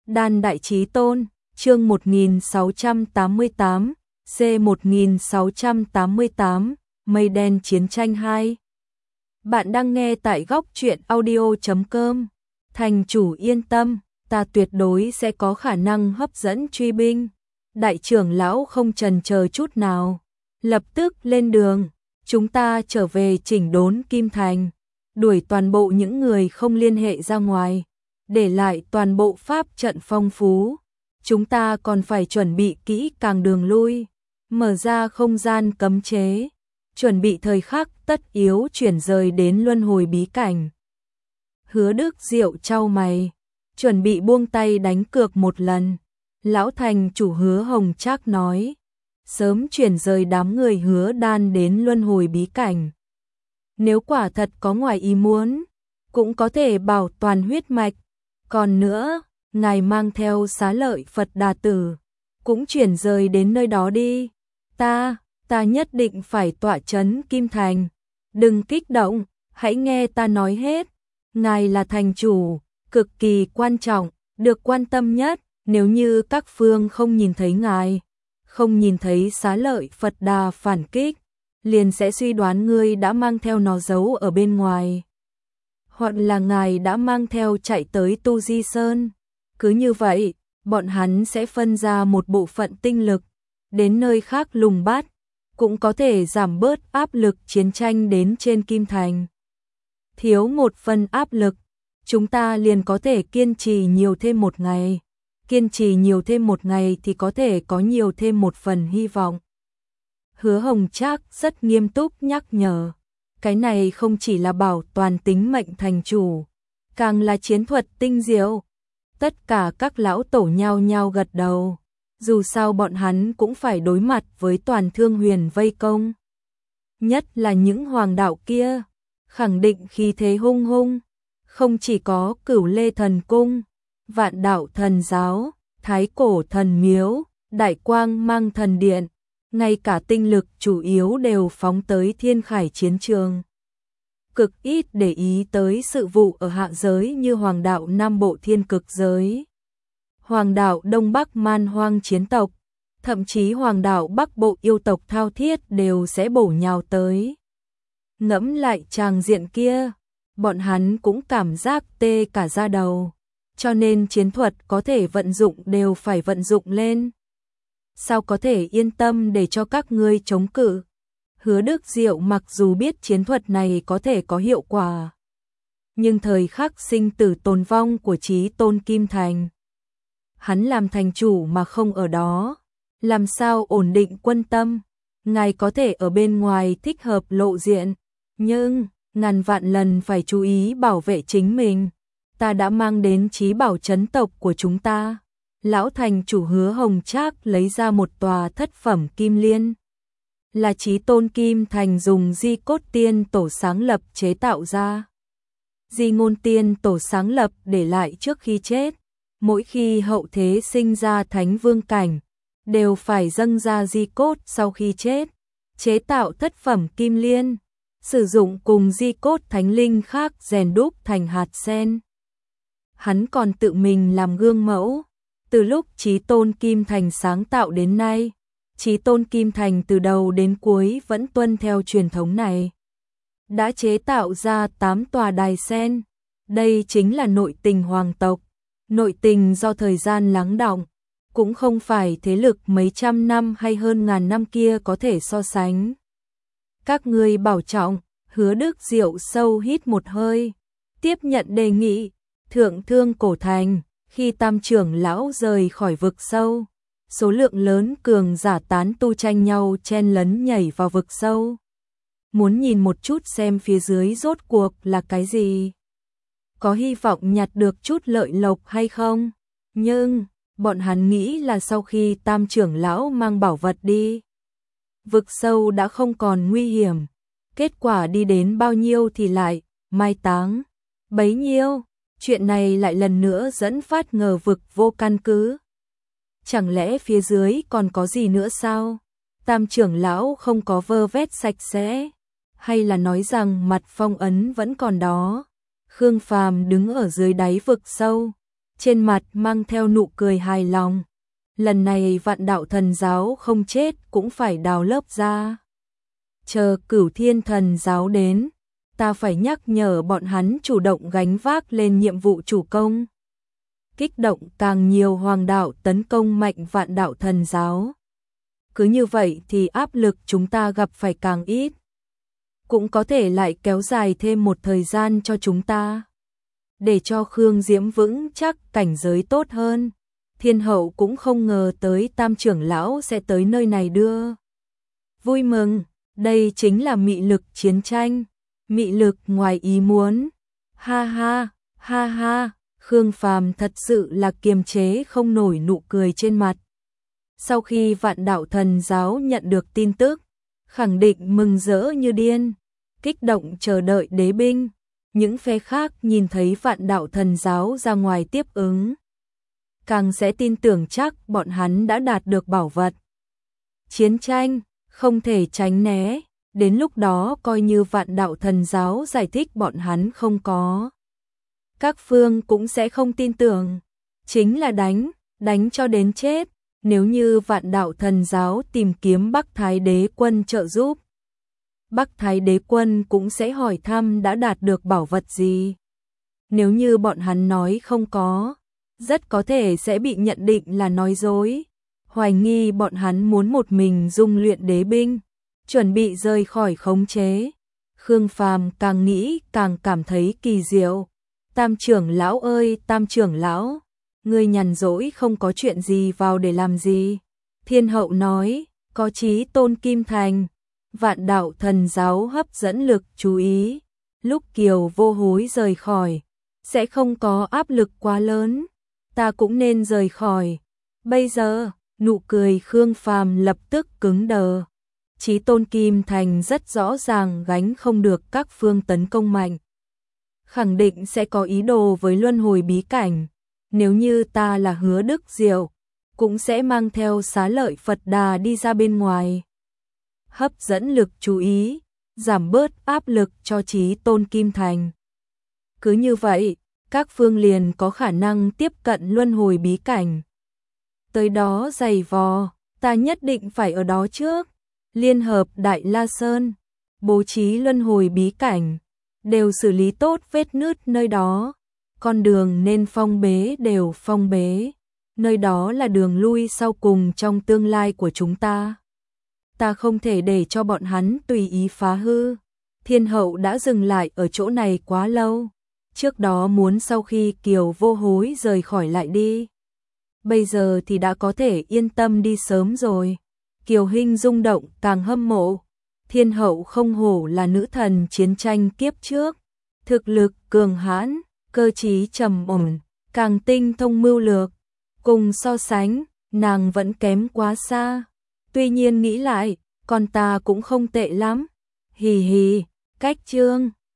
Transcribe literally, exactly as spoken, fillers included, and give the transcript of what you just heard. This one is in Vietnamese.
Đan Đại Chí Tôn, chương một nghìn sáu trăm tám mươi tám, C một nghìn sáu trăm tám mươi tám, Mây Đen Chiến Tranh hai. Bạn đang nghe tại góc truyện audio chấm com. Thành chủ yên tâm, ta tuyệt đối sẽ có khả năng hấp dẫn truy binh. Đại trưởng lão không chần chờ chút nào, lập tức lên đường. Chúng ta trở về chỉnh đốn Kim Thành, đuổi toàn bộ những người không liên hệ ra ngoài, để lại toàn bộ pháp trận phong phú. Chúng ta còn phải chuẩn bị kỹ càng đường lui, mở ra không gian cấm chế, chuẩn bị thời khắc tất yếu chuyển rời đến luân hồi bí cảnh. Hứa Đức Diệu chau mày, chuẩn bị buông tay đánh cược một lần. Lão thành chủ Hứa Hồng Trác nói, sớm chuyển rời đám người Hứa Đan đến luân hồi bí cảnh. Nếu quả thật có ngoài ý muốn, cũng có thể bảo toàn huyết mạch. Còn nữa, ngài mang theo Xá Lợi Phật Đà Tử, cũng chuyển rời đến nơi đó đi. Ta, ta nhất định phải tọa chấn Kim Thành. Đừng kích động, hãy nghe ta nói hết. Ngài là thành chủ, cực kỳ quan trọng, được quan tâm nhất. Nếu như các phương không nhìn thấy ngài, không nhìn thấy Xá Lợi Phật Đà phản kích, liền sẽ suy đoán ngươi đã mang theo nó giấu ở bên ngoài, hoặc là ngài đã mang theo chạy tới Tu Di Sơn. Cứ như vậy, bọn hắn sẽ phân ra một bộ phận tinh lực, đến nơi khác lùng bắt, cũng có thể giảm bớt áp lực chiến tranh đến trên Kim Thành. Thiếu một phần áp lực, chúng ta liền có thể kiên trì nhiều thêm một ngày. Kiên trì nhiều thêm một ngày thì có thể có nhiều thêm một phần hy vọng. Hứa Hồng Trác rất nghiêm túc nhắc nhở, cái này không chỉ là bảo toàn tính mệnh thành chủ, càng là chiến thuật tinh diệu. Tất cả các lão tổ nhao nhao gật đầu, dù sao bọn hắn cũng phải đối mặt với toàn Thương Huyền vây công. Nhất là những hoàng đạo kia, khẳng định khí thế hung hung, không chỉ có Cửu Lê Thần Cung, Vạn Đạo Thần Giáo, Thái Cổ Thần Miếu, Đại Quang Mang Thần Điện, ngay cả tinh lực chủ yếu đều phóng tới Thiên Khải chiến trường. Cực ít để ý tới sự vụ ở hạ giới như Hoàng đạo Nam Bộ Thiên Cực giới, Hoàng đạo Đông Bắc Man Hoang chiến tộc, thậm chí Hoàng đạo Bắc Bộ yêu tộc thao thiết đều sẽ bổ nhào tới. Ngẫm lại tràng diện kia, bọn hắn cũng cảm giác tê cả da đầu, cho nên chiến thuật có thể vận dụng đều phải vận dụng lên. Sao có thể yên tâm để cho các ngươi chống cự? Hứa Đức Diệu mặc dù biết chiến thuật này có thể có hiệu quả, nhưng thời khắc sinh tử tồn vong của Chí Tôn Kim Thành, hắn làm thành chủ mà không ở đó, làm sao ổn định quân tâm? Ngài có thể ở bên ngoài thích hợp lộ diện, nhưng ngàn vạn lần phải chú ý bảo vệ chính mình. Ta đã mang đến chí bảo chấn tộc của chúng ta. Lão thành chủ Hứa Hồng Trác lấy ra một tòa thất phẩm kim liên, là Chí Tôn Kim Thành dùng Di Cốt Tiên Tổ sáng lập chế tạo ra. Di Ngôn Tiên Tổ sáng lập để lại trước khi chết, mỗi khi hậu thế sinh ra thánh vương cảnh, đều phải dâng ra di cốt sau khi chết, chế tạo thất phẩm kim liên, sử dụng cùng di cốt thánh linh khác rèn đúc thành hạt sen. Hắn còn tự mình làm gương mẫu. Từ lúc Chí Tôn Kim Thành sáng tạo đến nay, Chí Tôn Kim Thành từ đầu đến cuối vẫn tuân theo truyền thống này. Đã chế tạo ra tám tòa đài sen. Đây chính là nội tình hoàng tộc. Nội tình do thời gian lắng đọng, cũng không phải thế lực mấy trăm năm hay hơn ngàn năm kia có thể so sánh. Các ngươi bảo trọng. Hứa Đức Diệu sâu hít một hơi, tiếp nhận đề nghị. Thượng Thương Cổ Thành, khi Tam trưởng lão rời khỏi vực sâu, số lượng lớn cường giả tán tu tranh nhau chen lấn nhảy vào vực sâu. Muốn nhìn một chút xem phía dưới rốt cuộc là cái gì, có hy vọng nhặt được chút lợi lộc hay không. Nhưng bọn hắn nghĩ là sau khi Tam trưởng lão mang bảo vật đi, vực sâu đã không còn nguy hiểm. Kết quả đi đến bao nhiêu thì lại mai táng bấy nhiêu. Chuyện này lại lần nữa dẫn phát ngờ vực vô căn cứ. Chẳng lẽ phía dưới còn có gì nữa sao? Tam trưởng lão không có vơ vét sạch sẽ, hay là nói rằng mặt phong ấn vẫn còn đó? Khương Phàm đứng ở dưới đáy vực sâu, trên mặt mang theo nụ cười hài lòng. Lần này Vạn Đạo Thần Giáo không chết cũng phải đào lớp ra. Chờ Cửu Thiên Thần Giáo đến, ta phải nhắc nhở bọn hắn chủ động gánh vác lên nhiệm vụ chủ công. Kích động càng nhiều hoàng đạo tấn công mạnh Vạn Đạo Thần Giáo. Cứ như vậy thì áp lực chúng ta gặp phải càng ít. Cũng có thể lại kéo dài thêm một thời gian cho chúng ta. Để cho Khương Diễm vững chắc cảnh giới tốt hơn. Thiên hậu cũng không ngờ tới Tam trưởng lão sẽ tới nơi này đưa. Vui mừng, đây chính là mị lực chiến tranh. Mị lực ngoài ý muốn. Ha ha, ha ha, Khương Phàm thật sự là kiềm chế không nổi nụ cười trên mặt. Sau khi Vạn Đạo Thần Giáo nhận được tin tức, khẳng định mừng rỡ như điên, kích động chờ đợi đế binh. Những phe khác nhìn thấy Vạn Đạo Thần Giáo ra ngoài tiếp ứng, càng sẽ tin tưởng chắc bọn hắn đã đạt được bảo vật. Chiến tranh, không thể tránh né, đến lúc đó coi như Vạn Đạo Thần Giáo giải thích bọn hắn không có. Các phương cũng sẽ không tin tưởng, chính là đánh, đánh cho đến chết. Nếu như Vạn Đạo Thần Giáo tìm kiếm Bắc Thái Đế Quân trợ giúp, Bắc Thái Đế Quân cũng sẽ hỏi thăm đã đạt được bảo vật gì. Nếu như bọn hắn nói không có, rất có thể sẽ bị nhận định là nói dối, hoài nghi bọn hắn muốn một mình dung luyện đế binh, chuẩn bị rời khỏi khống chế. Khương Phàm càng nghĩ càng cảm thấy kỳ diệu. Tam trưởng lão ơi, Tam trưởng lão, ngươi nhàn rỗi không có chuyện gì vào để làm gì? Thiên hậu nói, có Chí Tôn Kim Thành. Vạn Đạo Thần Giáo hấp dẫn lực chú ý. Lúc Kiều Vô Hối rời khỏi, sẽ không có áp lực quá lớn. Ta cũng nên rời khỏi. Bây giờ, nụ cười Khương Phàm lập tức cứng đờ. Chí Tôn Kim Thành rất rõ ràng gánh không được các phương tấn công mạnh. Khẳng định sẽ có ý đồ với luân hồi bí cảnh. Nếu như ta là Hứa Đức Diệu, cũng sẽ mang theo Xá Lợi Phật Đà đi ra bên ngoài. Hấp dẫn lực chú ý, giảm bớt áp lực cho Chí Tôn Kim Thành. Cứ như vậy, các phương liền có khả năng tiếp cận luân hồi bí cảnh. Tới đó giày vò, ta nhất định phải ở đó trước. Liên hợp Đại La Sơn, bố trí luân hồi bí cảnh, đều xử lý tốt vết nứt nơi đó. Con đường nên phong bế đều phong bế. Nơi đó là đường lui sau cùng trong tương lai của chúng ta. Ta không thể để cho bọn hắn tùy ý phá hư. Thiên hậu đã dừng lại ở chỗ này quá lâu. Trước đó muốn sau khi Kiều Vô Hối rời khỏi lại đi. Bây giờ thì đã có thể yên tâm đi sớm rồi. Kiều Hinh rung động càng hâm mộ. Thiên hậu không hổ là nữ thần chiến tranh kiếp trước. Thực lực cường hãn, cơ trí trầm ổn, càng tinh thông mưu lược. Cùng so sánh, nàng vẫn kém quá xa. Tuy nhiên nghĩ lại, con ta cũng không tệ lắm. Hì hì, cách chương.